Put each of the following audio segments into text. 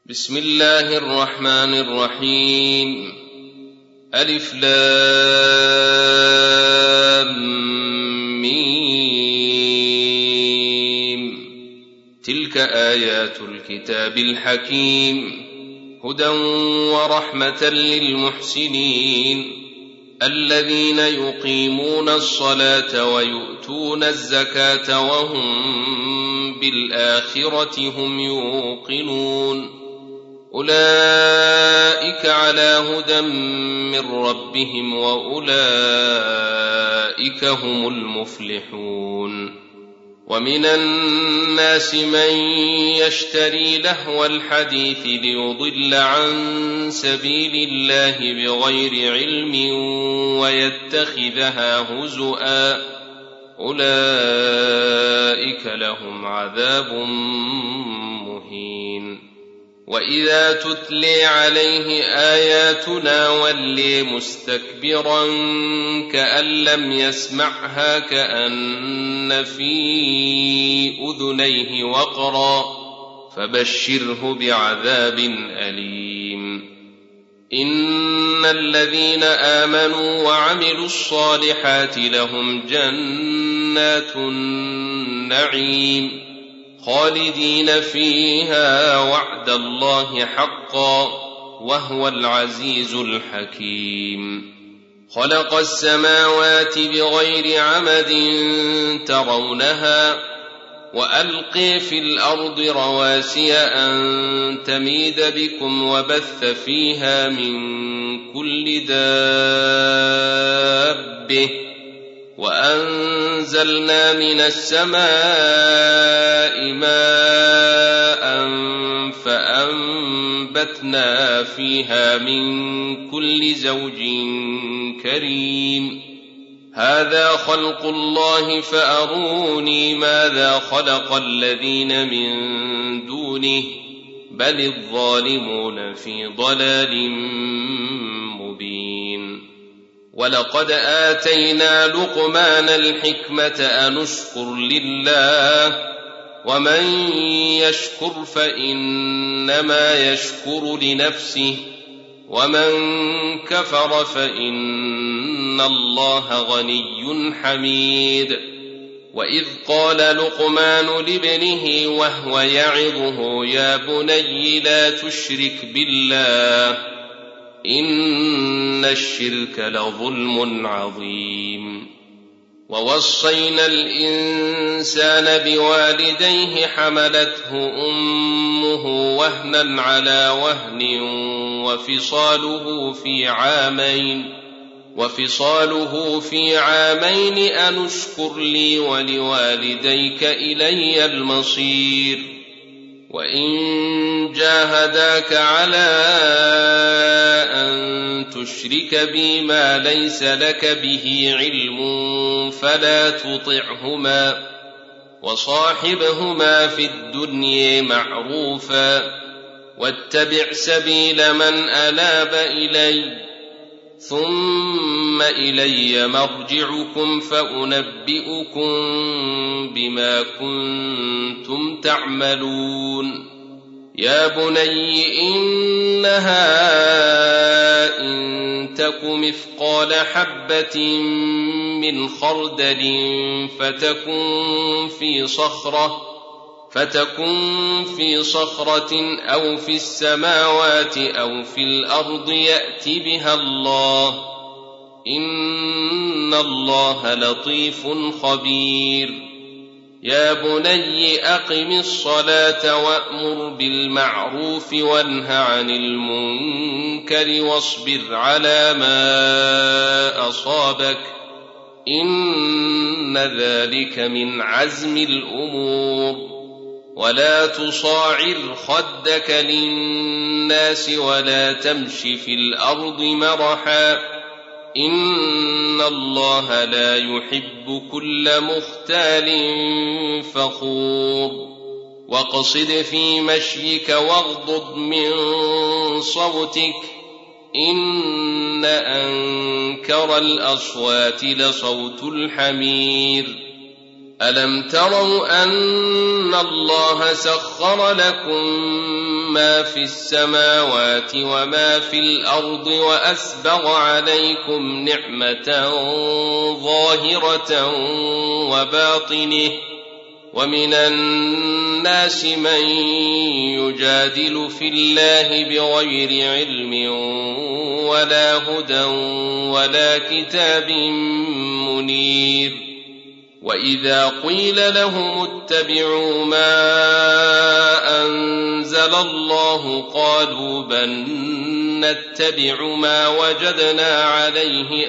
بسم الله الرحمن الرحيم. ألف لام ميم. تلك آيات الكتاب الحكيم هدى ورحمة للمحسنين الذين يقيمون الصلاة ويؤتون الزكاة وهم بالآخرة هم يوقنون أولئك على هدى من ربهم وأولئك هم المفلحون. ومن الناس من يشتري لهو الحديث ليضل عن سبيل الله بغير علم ويتخذها هزؤا أولئك لهم عذاب مهين. وإذا تتلي عليه آياتنا ولي مستكبرا كأن لم يسمعها كأن في أذنيه وقرا فبشره بعذاب أليم. إن الذين آمنوا وعملوا الصالحات لهم جنات النعيم خالدين فيها وعد الله حقا وهو العزيز الحكيم. خلق السماوات بغير عمد ترونها وألقي في الأرض رواسي أن تميد بكم وبث فيها من كل دابة وأنزلنا من السماء ماء فأنبتنا فيها من كل زوج كريم. هذا خلق الله فأروني ماذا خلق الذين من دونه بل الظالمون في ضلال مبين. ولقد آتينا لقمان الحكمة أن اشكر لله ومن يشكر فإنما يشكر لنفسه ومن كفر فإن الله غني حميد. وإذ قال لقمان لابنه وهو يعظه يا بني لا تشرك بالله إن الشرك لظلم عظيم. ووصينا الإنسان بوالديه حملته أمه وهنا على وهن وفصاله في عامين أن اشكر لي ولوالديك إلي المصير. وإن جاهداك على أن تشرك بي ما ليس لك به علم فلا تطعهما وصاحبهما في الدنيا معروفا واتبع سبيل من أناب إلي ثم إلي مرجعكم فأنبئكم بما كنتم تعملون. يا بني إنها إن تك مثقال حبة من خردل فتكن في صخرة أو في السماوات أو في الأرض يأت بها الله إن الله لطيف خبير. يا بني أقم الصلاة وأمر بالمعروف وانه عن المنكر واصبر على ما أصابك إن ذلك من عزم الأمور. ولا تصاعر خدك للناس ولا تمش في الأرض مرحا إن الله لا يحب كل مختال فخور. واقصد في مشيك واغضض من صوتك إن أنكر الأصوات لصوت الحمير. ألم تروا أن الله سخر لكم ما في السماوات وما في الأرض وأسبغ عليكم نعمة ظاهرة وباطنة ومن الناس من يجادل في الله بغير علم ولا هدى ولا كتاب منير وإذا قيل لهم اتبعوا ما أنزل الله قالوا بل نتبع ما وجدنا عليه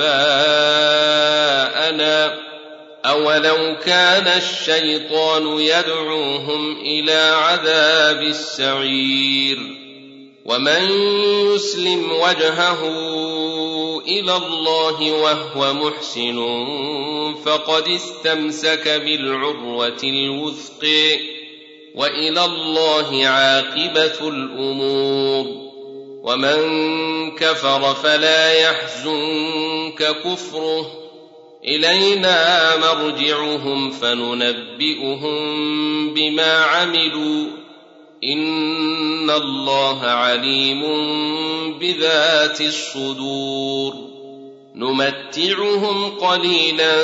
آباءنا أولو كان الشيطان يدعوهم إلى عذاب السعير ومن يسلم وجهه إلى الله وهو محسن فقد استمسك بالعروة الوثق وإلى الله عاقبة الأمور ومن كفر فلا يحزنك كفره إلينا مرجعهم فننبئهم بما عملوا إن الله عليم بذات الصدور نمتعهم قليلا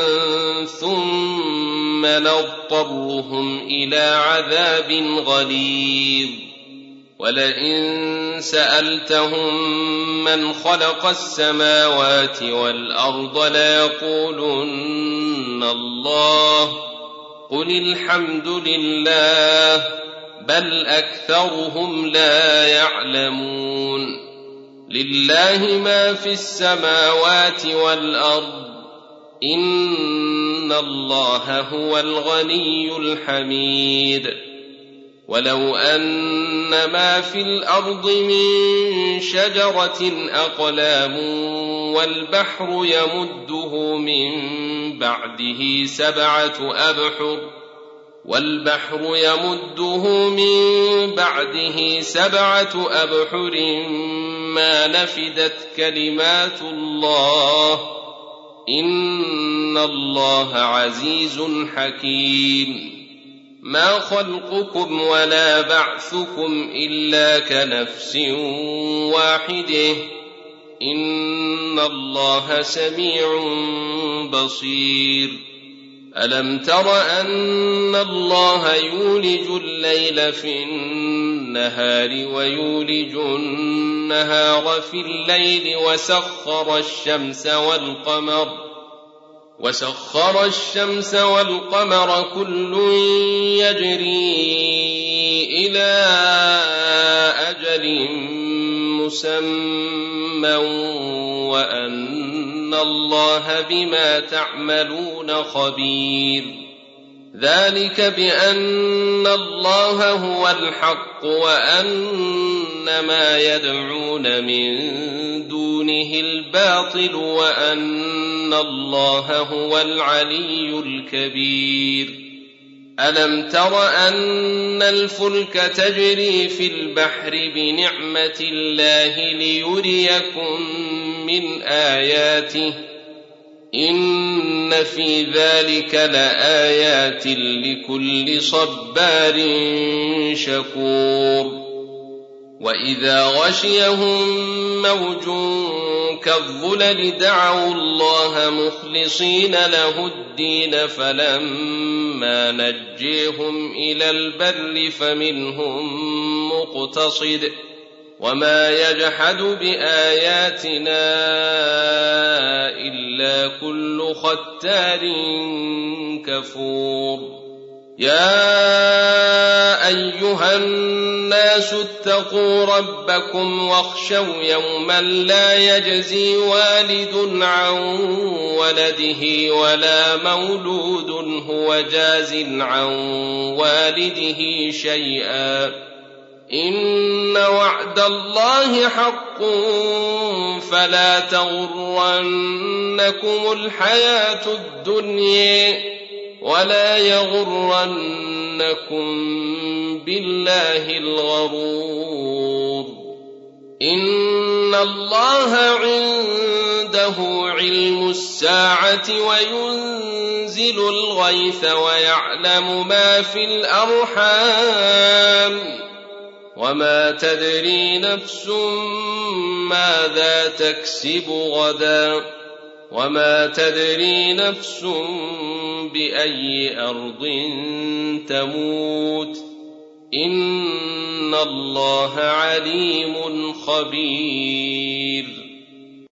ثم نضطرهم إلى عذاب غليظ ولئن سألتهم من خلق السماوات والأرض ليقولن الله قل الحمد لله بل أكثرهم لا يعلمون لله ما في السماوات والأرض إن الله هو الغني الحميد ولو أن ما في الأرض من شجرة أقلام والبحر يمده من بعده سبعة أبحر ما نفدت كلمات الله إن الله عزيز حكيم ما خلقكم ولا بعثكم إلا كنفس واحدة إن الله سميع بصير ألم تر أن الله يولج الليل في النهار ويولج النهار في الليل وسخر الشمس والقمر كل يجري إلى أجل مسمى وأن الله بما تعملون خبير ذلك بأن الله هو الحق وأن ما يدعون من دونه الباطل وأن الله هو العلي الكبير ألم تر أن الفلك تجري في البحر بنعمة الله ليريكم من آياته إن في ذلك لآيات لكل صبار شكور وإذا غشيهم موج كالظلل دعوا الله مخلصين له الدين فلما نجيهم إلى البر فمنهم مقتصد وما يجحد بآياتنا إلا كل ختار كفور يا أيها الناس اتقوا ربكم واخشوا يوما لا يجزي والد عن ولده ولا مولود هو جاز عن والده شيئا إن وعد الله حق فلا تغرنكم الحياة الدنيا ولا يغرنكم بالله الغرور إن الله عنده علم الساعة وينزل الغيث ويعلم ما في الأرحام وما تدري نفس ماذا تكسب غدا وما تدري نفس بأي أرض تموت إن الله عليم خبير.